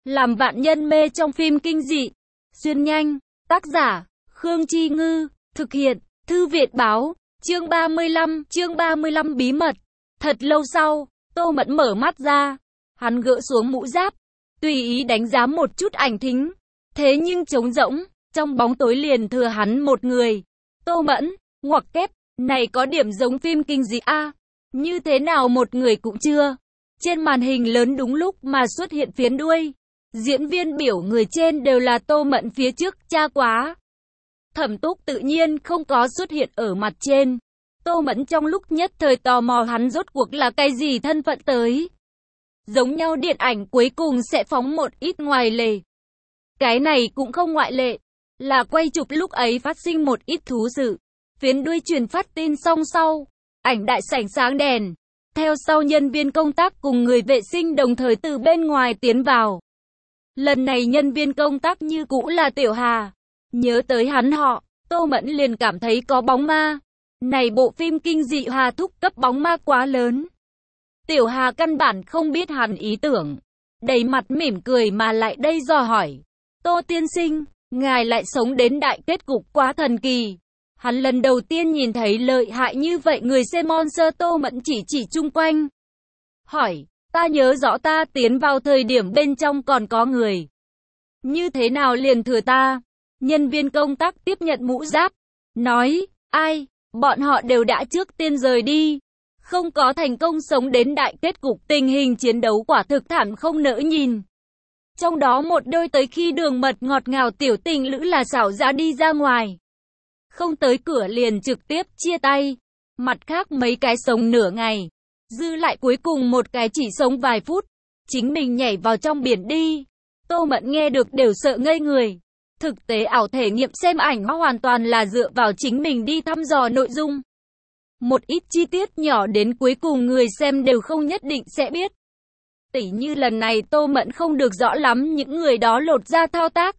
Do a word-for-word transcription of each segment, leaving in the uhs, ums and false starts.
Làm vạn nhân mê trong phim kinh dị. Xuyên nhanh. Tác giả, Khương Chi Ngư. Thực hiện, Thư Viện Báo. Chương ba mươi lăm, chương ba mươi lăm bí mật. Thật lâu sau, Tô Mẫn mở mắt ra. Hắn gỡ xuống mũ giáp, tùy ý đánh giá một chút ảnh thính. Thế nhưng trống rỗng, trong bóng tối liền thừa hắn một người. Tô Mẫn, ngoặc kép, này có điểm giống phim kinh dị a. À, như thế nào một người cũng chưa. Trên màn hình lớn đúng lúc mà xuất hiện phiến đuôi. Diễn viên biểu người trên đều là Tô Mẫn phía trước, cha quá. Thẩm Túc tự nhiên không có xuất hiện ở mặt trên. Tô Mẫn trong lúc nhất thời tò mò hắn rốt cuộc là cái gì thân phận tới. Giống nhau điện ảnh cuối cùng sẽ phóng một ít ngoài lề. Cái này cũng không ngoại lệ, là quay chụp lúc ấy phát sinh một ít thú sự. Phiến đuôi truyền phát tin xong sau, ảnh đại sảnh sáng đèn. Theo sau nhân viên công tác cùng người vệ sinh đồng thời từ bên ngoài tiến vào. Lần này nhân viên công tác như cũ là Tiểu Hà. Nhớ tới hắn họ, Tô Mẫn liền cảm thấy có bóng ma. Này bộ phim kinh dị Hà thúc cấp bóng ma quá lớn. Tiểu Hà căn bản không biết hắn ý tưởng. Đầy mặt mỉm cười mà lại đây dò hỏi. Tô tiên sinh, ngài lại sống đến đại kết cục quá thần kỳ. Hắn lần đầu tiên nhìn thấy lợi hại như vậy người xem monster. Tô Mẫn chỉ chỉ chung quanh. Hỏi, ta nhớ rõ ta tiến vào thời điểm bên trong còn có người. Như thế nào liền thừa ta? Nhân viên công tác tiếp nhận mũ giáp. Nói, ai, bọn họ đều đã trước tiên rời đi. Không có thành công sống đến đại kết cục, tình hình chiến đấu quả thực thảm không nỡ nhìn. Trong đó một đôi tới khi đường mật ngọt ngào tiểu tình lữ là xảo ra đi ra ngoài. Không tới cửa liền trực tiếp chia tay. Mặt khác mấy cái sống nửa ngày. Dư lại cuối cùng một cái chỉ sống vài phút. Chính mình nhảy vào trong biển đi. Tô Mẫn nghe được đều sợ ngây người. Thực tế ảo thể nghiệm xem ảnh hoàn toàn là dựa vào chính mình đi thăm dò nội dung. Một ít chi tiết nhỏ đến cuối cùng người xem đều không nhất định sẽ biết. Tỉ như lần này Tô Mẫn không được rõ lắm những người đó lột ra thao tác.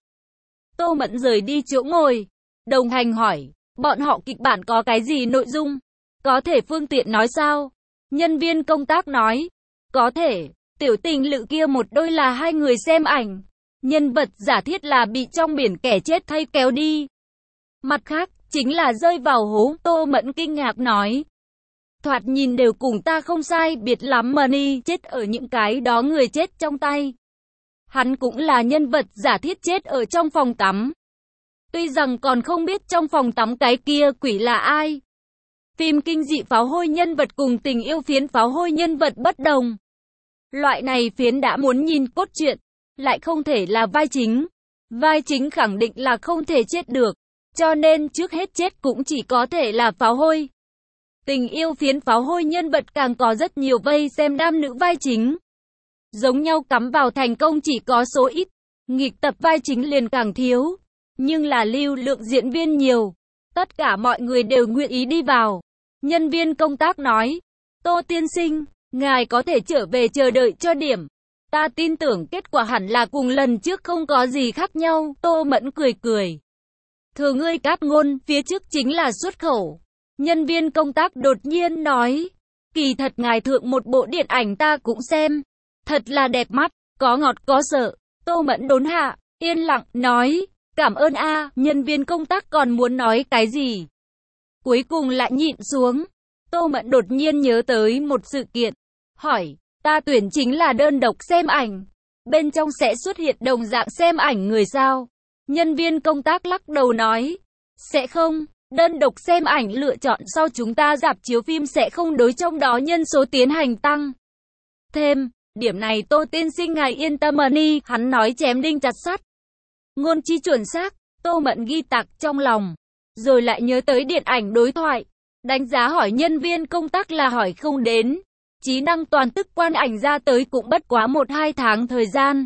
Tô Mẫn rời đi chỗ ngồi. Đồng hành hỏi, bọn họ kịch bản có cái gì nội dung? Có thể phương tiện nói sao? Nhân viên công tác nói, có thể, tiểu tình lự kia một đôi là hai người xem ảnh. Nhân vật giả thiết là bị trong biển kẻ chết thay kéo đi. Mặt khác, chính là rơi vào hố. Tô Mẫn kinh ngạc nói. Thoạt nhìn đều cùng ta không sai biệt lắm mà ni chết ở những cái đó người chết trong tay. Hắn cũng là nhân vật giả thiết chết ở trong phòng tắm. Tuy rằng còn không biết trong phòng tắm cái kia quỷ là ai. Phim kinh dị pháo hôi nhân vật cùng tình yêu phiến pháo hôi nhân vật bất đồng. Loại này phiến đã muốn nhìn cốt truyện, lại không thể là vai chính. Vai chính khẳng định là không thể chết được, cho nên trước hết chết cũng chỉ có thể là pháo hôi. Tình yêu phiến pháo hôi nhân vật càng có rất nhiều vây xem nam nữ vai chính. Giống nhau cắm vào thành công chỉ có số ít, nghịch tập vai chính liền càng thiếu. Nhưng là lưu lượng diễn viên nhiều, tất cả mọi người đều nguyện ý đi vào. Nhân viên công tác nói, Tô tiên sinh, ngài có thể trở về chờ đợi cho điểm. Ta tin tưởng kết quả hẳn là cùng lần trước không có gì khác nhau. Tô Mẫn cười cười. Thừa ngươi cáp ngôn, phía trước chính là xuất khẩu. Nhân viên công tác đột nhiên nói, kỳ thật ngài thượng một bộ điện ảnh ta cũng xem. Thật là đẹp mắt, có ngọt có sợ. Tô Mẫn đốn hạ, yên lặng, nói, cảm ơn a. Nhân viên công tác còn muốn nói cái gì. Cuối cùng lại nhịn xuống. Tô Mẫn đột nhiên nhớ tới một sự kiện. Hỏi, ta tuyển chính là đơn độc xem ảnh. Bên trong sẽ xuất hiện đồng dạng xem ảnh người sao? Nhân viên công tác lắc đầu nói, sẽ không. Đơn độc xem ảnh lựa chọn sau chúng ta rạp chiếu phim sẽ không đối trong đó nhân số tiến hành tăng. Thêm, điểm này Tô tiên sinh ngài yên tâm đi. Hắn nói chém đinh chặt sắt. Ngôn chi chuẩn xác. Tô Mẫn ghi tạc trong lòng. Rồi lại nhớ tới điện ảnh đối thoại. Đánh giá hỏi nhân viên công tác là hỏi không đến. Trí năng toàn tức quan ảnh ra tới cũng bất quá một hai tháng thời gian.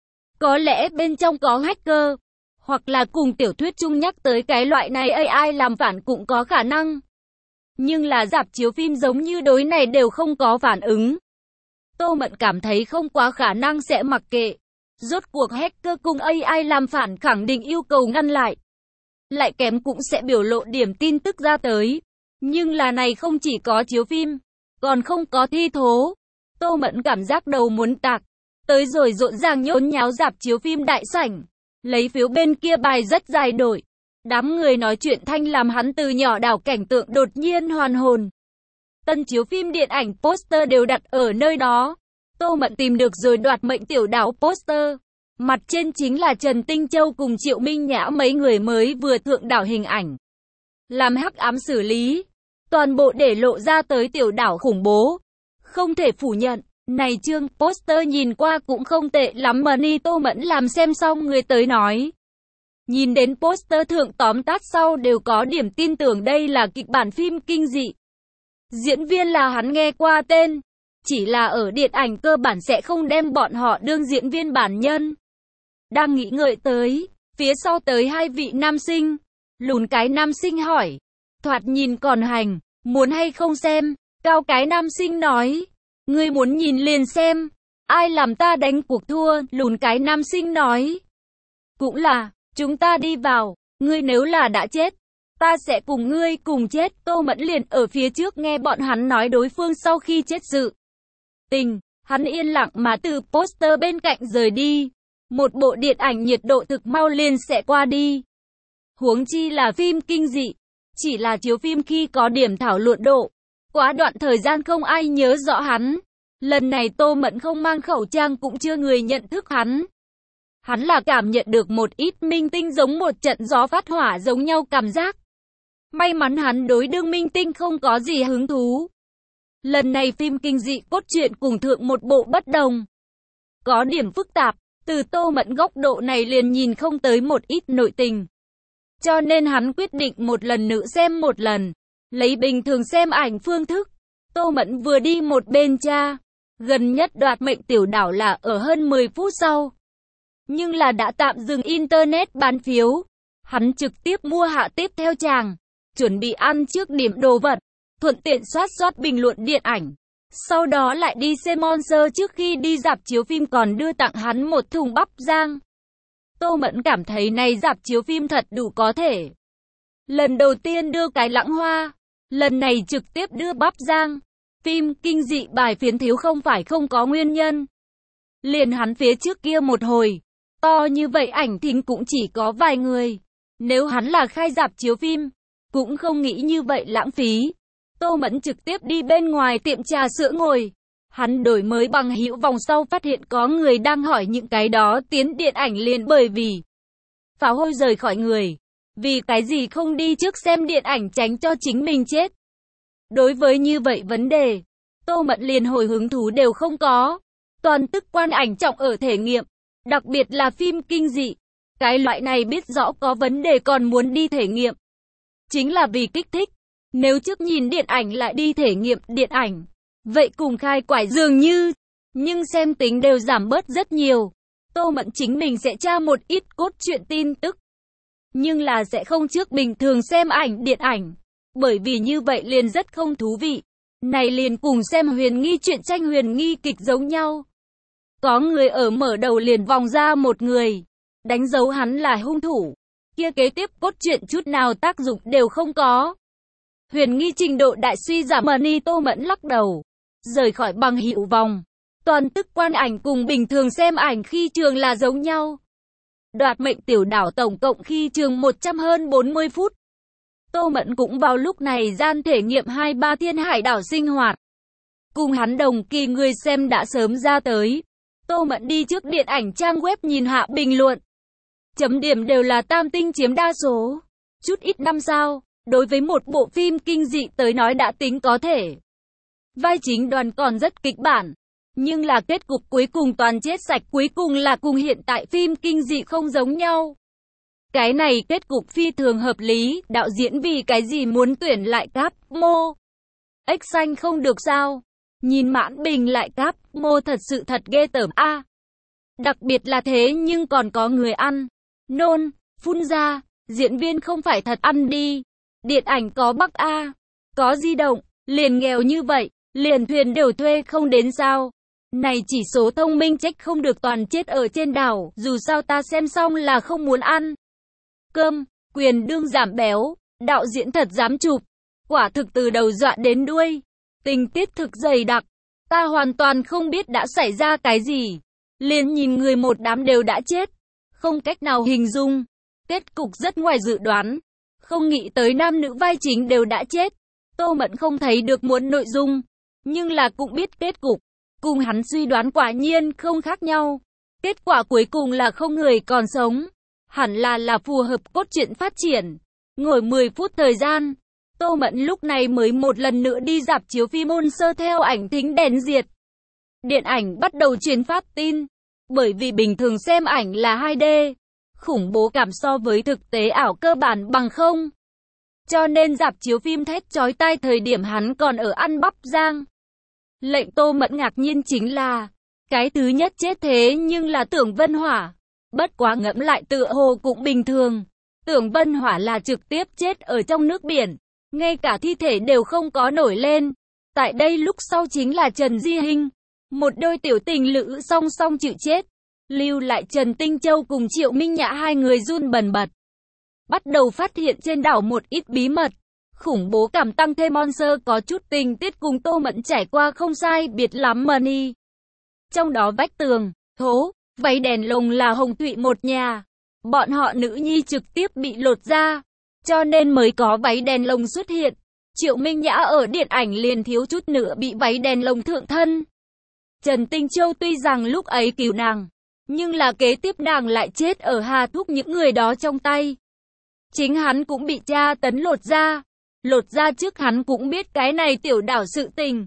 Có lẽ bên trong có hacker. Hoặc là cùng tiểu thuyết chung nhắc tới cái loại này a i làm phản cũng có khả năng. Nhưng là rạp chiếu phim giống như đối này đều không có phản ứng. Tô Mẫn cảm thấy không quá khả năng sẽ mặc kệ. Rốt cuộc hacker cùng a i làm phản khẳng định yêu cầu ngăn lại. Lại kém cũng sẽ biểu lộ điểm tin tức ra tới. Nhưng là này không chỉ có chiếu phim, còn không có thi thố. Tô Mẫn cảm giác đầu muốn tạc. Tới rồi rộn ràng nhốn nháo rạp chiếu phim đại sảnh. Lấy phiếu bên kia bài rất dài đổi. Đám người nói chuyện thanh làm hắn từ nhỏ đảo cảnh tượng đột nhiên hoàn hồn. Tân chiếu phim điện ảnh poster đều đặt ở nơi đó. Tô Mẫn tìm được rồi đoạt mệnh tiểu đảo poster. Mặt trên chính là Trần Tinh Châu cùng Triệu Minh Nhã mấy người mới vừa thượng đảo hình ảnh. Làm hắc ám xử lý. Toàn bộ để lộ ra tới tiểu đảo khủng bố. Không thể phủ nhận. Này chương poster nhìn qua cũng không tệ lắm mà ni Tô Mẫn làm xem xong người tới nói. Nhìn đến poster thượng tóm tắt sau đều có điểm tin tưởng đây là kịch bản phim kinh dị. Diễn viên là hắn nghe qua tên. Chỉ là ở điện ảnh cơ bản sẽ không đem bọn họ đương diễn viên bản nhân. Đang nghĩ ngợi tới, phía sau tới hai vị nam sinh. Lùn cái nam sinh hỏi. Thoạt nhìn còn hành, muốn hay không xem? Cao cái nam sinh nói. Ngươi muốn nhìn liền xem. Ai làm ta đánh cuộc thua? Lùn cái nam sinh nói. Cũng là, chúng ta đi vào. Ngươi nếu là đã chết, ta sẽ cùng ngươi cùng chết. Tô Mẫn liền ở phía trước nghe bọn hắn nói đối phương sau khi chết sự tình. Hắn yên lặng mà từ poster bên cạnh rời đi. Một bộ điện ảnh nhiệt độ thực mau liền sẽ qua đi. Huống chi là phim kinh dị. Chỉ là chiếu phim khi có điểm thảo luận độ. Quá đoạn thời gian không ai nhớ rõ hắn. Lần này Tô Mẫn không mang khẩu trang cũng chưa người nhận thức hắn. Hắn là cảm nhận được một ít minh tinh giống một trận gió phát hỏa giống nhau cảm giác. May mắn hắn đối đương minh tinh không có gì hứng thú. Lần này phim kinh dị cốt truyện cùng thượng một bộ bất đồng. Có điểm phức tạp, từ Tô Mẫn góc độ này liền nhìn không tới một ít nội tình. Cho nên hắn quyết định một lần nữa xem một lần. Lấy bình thường xem ảnh phương thức. Tô Mẫn vừa đi một bên tra. Gần nhất đoạt mệnh tiểu đảo là ở hơn mười phút sau. Nhưng là đã tạm dừng internet bán phiếu. Hắn trực tiếp mua hạ tiếp theo chàng. Chuẩn bị ăn trước điểm đồ vật. Thuận tiện soát soát bình luận điện ảnh. Sau đó lại đi xem Monster trước khi đi rạp chiếu phim còn đưa tặng hắn một thùng bắp rang. Tô Mẫn cảm thấy này rạp chiếu phim thật đủ có thể. Lần đầu tiên đưa cái lãng hoa. Lần này trực tiếp đưa bắp rang. Phim kinh dị bài phiến thiếu không phải không có nguyên nhân. Liền hắn phía trước kia một hồi. To như vậy ảnh thính cũng chỉ có vài người. Nếu hắn là khai rạp chiếu phim, cũng không nghĩ như vậy lãng phí. Tô Mẫn trực tiếp đi bên ngoài tiệm trà sữa ngồi. Hắn đổi mới bằng hữu vòng sau phát hiện có người đang hỏi những cái đó tiến điện ảnh liền bởi vì pháo hôi rời khỏi người. Vì cái gì không đi trước xem điện ảnh tránh cho chính mình chết. Đối với như vậy vấn đề, Tô Mẫn liền hồi hứng thú đều không có. Toàn tức quan ảnh trọng ở thể nghiệm, đặc biệt là phim kinh dị. Cái loại này biết rõ có vấn đề còn muốn đi thể nghiệm. Chính là vì kích thích. Nếu trước nhìn điện ảnh lại đi thể nghiệm điện ảnh, vậy cùng khai quải dường như, nhưng xem tính đều giảm bớt rất nhiều. Tô Mẫn chính mình sẽ tra một ít cốt truyện tin tức, nhưng là sẽ không trước bình thường xem ảnh điện ảnh, bởi vì như vậy liền rất không thú vị. Này liền cùng xem huyền nghi truyện tranh huyền nghi kịch giống nhau. Có người ở mở đầu liền vòng ra một người, đánh dấu hắn là hung thủ, kia kế tiếp cốt truyện chút nào tác dụng đều không có. Huyền nghi trình độ đại suy giảm mà ni Tô Mẫn lắc đầu, rời khỏi bằng hữu vòng. Toàn tức quan ảnh cùng bình thường xem ảnh khi trường là giống nhau. Đoạt mệnh tiểu đảo tổng cộng khi trường một trăm hơn bốn mươi phút. Tô Mẫn cũng vào lúc này gian thể nghiệm hai ba thiên hải đảo sinh hoạt. Cùng hắn đồng kỳ người xem đã sớm ra tới. Tô Mẫn đi trước điện ảnh trang web nhìn hạ bình luận. Chấm điểm đều là tam tinh chiếm đa số. Chút ít năm sao. Đối với một bộ phim kinh dị tới nói đã tính có thể. Vai chính đoàn còn rất kịch bản. Nhưng là kết cục cuối cùng toàn chết sạch, cuối cùng là cùng hiện tại phim kinh dị không giống nhau. Cái này kết cục phi thường hợp lý, đạo diễn vì cái gì muốn tuyển lại Cáp Mô? Ếch xanh không được sao? Nhìn mãn bình lại Cáp Mô thật sự thật ghê tởm a. À, đặc biệt là thế nhưng còn có người ăn, nôn, phun ra, diễn viên không phải thật ăn đi. Điện ảnh có Bắc A, có di động, liền nghèo như vậy, liền thuyền đều thuê không đến sao. Này chỉ số thông minh trách không được toàn chết ở trên đảo, dù sao ta xem xong là không muốn ăn cơm, quyền đương giảm béo, đạo diễn thật dám chụp, quả thực từ đầu dọa đến đuôi, tình tiết thực dày đặc, ta hoàn toàn không biết đã xảy ra cái gì. liền nhìn người một đám đều đã chết. Không cách nào hình dung. Kết cục rất ngoài dự đoán. Không nghĩ tới nam nữ vai chính đều đã chết. Tô Mẫn không thấy được muốn nội dung, nhưng là cũng biết kết cục. Cùng hắn suy đoán quả nhiên không khác nhau. Kết quả cuối cùng là không người còn sống. Hẳn là là phù hợp cốt truyện phát triển. Ngồi mười phút thời gian, Tô Mẫn lúc này mới một lần nữa đi rạp chiếu phim môn sơ theo ảnh thính đèn diệt. Điện ảnh bắt đầu truyền phát tin. Bởi vì bình thường xem ảnh là hai D, khủng bố cảm so với thực tế ảo cơ bản bằng không. Cho nên rạp chiếu phim thét chói tai thời điểm hắn còn ở ăn bắp rang. Lệnh Tô Mẫn ngạc nhiên chính là, cái thứ nhất chết thế nhưng là Tưởng Vân Hỏa. Bất quá ngẫm lại tựa hồ cũng bình thường. Tưởng Vân Hỏa là trực tiếp chết ở trong nước biển, ngay cả thi thể đều không có nổi lên. Tại đây lúc sau chính là Trần Di Hinh, một đôi tiểu tình lữ song song chịu chết. Lưu lại Trần Tinh Châu cùng Triệu Minh Nhã hai người run bần bật. Bắt đầu phát hiện trên đảo một ít bí mật. Khủng bố cảm tăng thêm Monster có chút tình tiết cùng Tô Mẫn trải qua không sai biệt lắm money. Trong đó vách tường, thố, váy đèn lồng là Hồng Thụy một nhà. Bọn họ nữ nhi trực tiếp bị lột ra, cho nên mới có váy đèn lồng xuất hiện. Triệu Minh Nhã ở điện ảnh liền thiếu chút nữa bị váy đèn lồng thượng thân. Trần Tinh Châu tuy rằng lúc ấy cứu nàng, nhưng là kế tiếp nàng lại chết ở Hà Thúc những người đó trong tay. Chính hắn cũng bị tra tấn lột ra. Lột ra trước hắn cũng biết cái này tiểu đảo sự tình.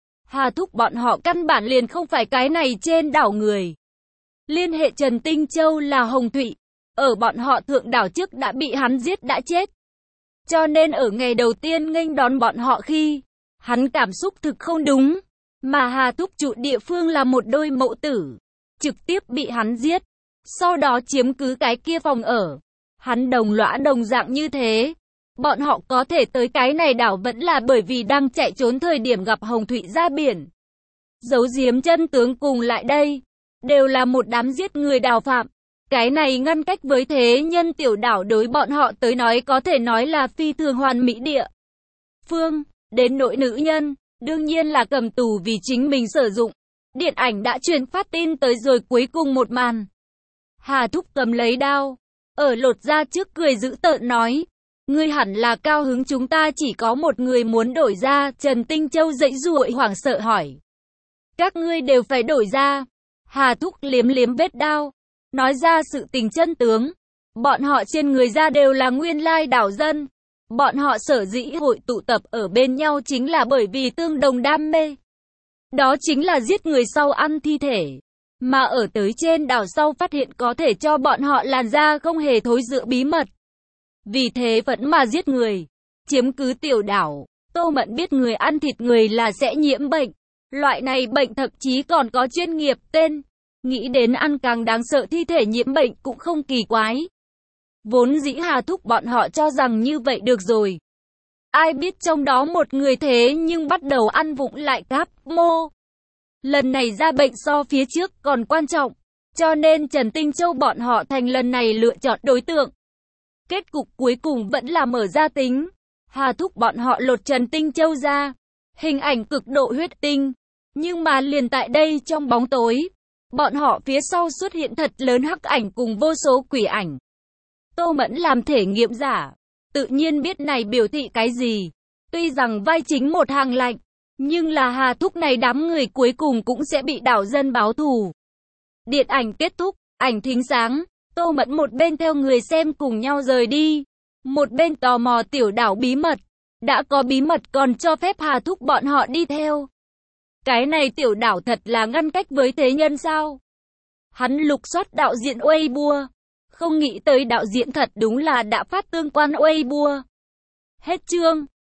Hà Thúc bọn họ căn bản liền không phải cái này trên đảo người. Liên hệ Trần Tinh Châu là Hồng Thụy, ở bọn họ thượng đảo trước đã bị hắn giết đã chết. Cho nên ở ngày đầu tiên nghênh đón bọn họ khi, hắn cảm xúc thực không đúng. Mà Hà Thúc trụ địa phương là một đôi mẫu tử, trực tiếp bị hắn giết. Sau đó chiếm cứ cái kia phòng ở. Hắn đồng lõa đồng dạng như thế. Bọn họ có thể tới cái này đảo vẫn là bởi vì đang chạy trốn thời điểm gặp Hồng Thụy ra biển. Giấu giếm chân tướng cùng lại đây, đều là một đám giết người đào phạm. Cái này ngăn cách với thế nhân tiểu đảo đối bọn họ tới nói có thể nói là phi thường hoàn mỹ địa phương. Đến nỗi nữ nhân, đương nhiên là cầm tù vì chính mình sử dụng. Điện ảnh đã truyền phát tin tới rồi cuối cùng một màn. Hà Thúc cầm lấy đao, ở lột ra trước cười dữ tợn nói. Ngươi hẳn là cao hứng chúng ta chỉ có một người muốn đổi ra. Trần Tinh Châu dãy ruội hoảng sợ hỏi. Các ngươi đều phải đổi ra. Hà Thúc liếm liếm vết đao, nói ra sự tình chân tướng. Bọn họ trên người ra đều là nguyên lai đảo dân. Bọn họ sở dĩ hội tụ tập ở bên nhau chính là bởi vì tương đồng đam mê. Đó chính là giết người sau ăn thi thể. Mà ở tới trên đảo sau phát hiện có thể cho bọn họ làn da không hề thối rữa bí mật. Vì thế vẫn mà giết người, chiếm cứ tiểu đảo. Tô Mẫn biết người ăn thịt người là sẽ nhiễm bệnh. Loại này bệnh thậm chí còn có chuyên nghiệp tên. Nghĩ đến ăn càng đáng sợ thi thể nhiễm bệnh cũng không kỳ quái. Vốn dĩ Hà Thúc bọn họ cho rằng như vậy được rồi. Ai biết trong đó một người thế nhưng bắt đầu ăn vụng lại cáp mô. Lần này ra bệnh so phía trước còn quan trọng. Cho nên Trần Tinh Châu bọn họ thành lần này lựa chọn đối tượng. Kết cục cuối cùng vẫn là mở ra tính. Hà Thúc bọn họ lột Trần Tinh Châu ra. Hình ảnh cực độ huyết tinh. Nhưng mà liền tại đây trong bóng tối, bọn họ phía sau xuất hiện thật lớn hắc ảnh cùng vô số quỷ ảnh. Tô Mẫn làm thể nghiệm giả, tự nhiên biết này biểu thị cái gì. Tuy rằng vai chính một hàng lạnh, nhưng là Hà Thúc này đám người cuối cùng cũng sẽ bị đảo dân báo thù. Điện ảnh kết thúc, ảnh thính sáng, Tô Mẫn một bên theo người xem cùng nhau rời đi, một bên tò mò tiểu đảo bí mật. Đã có bí mật còn cho phép Hà Thúc bọn họ đi theo. Cái này tiểu đảo thật là ngăn cách với thế nhân sao? Hắn lục soát đạo diễn Weibo, không nghĩ tới đạo diễn thật đúng là đã phát tương quan Weibo. Hết chương.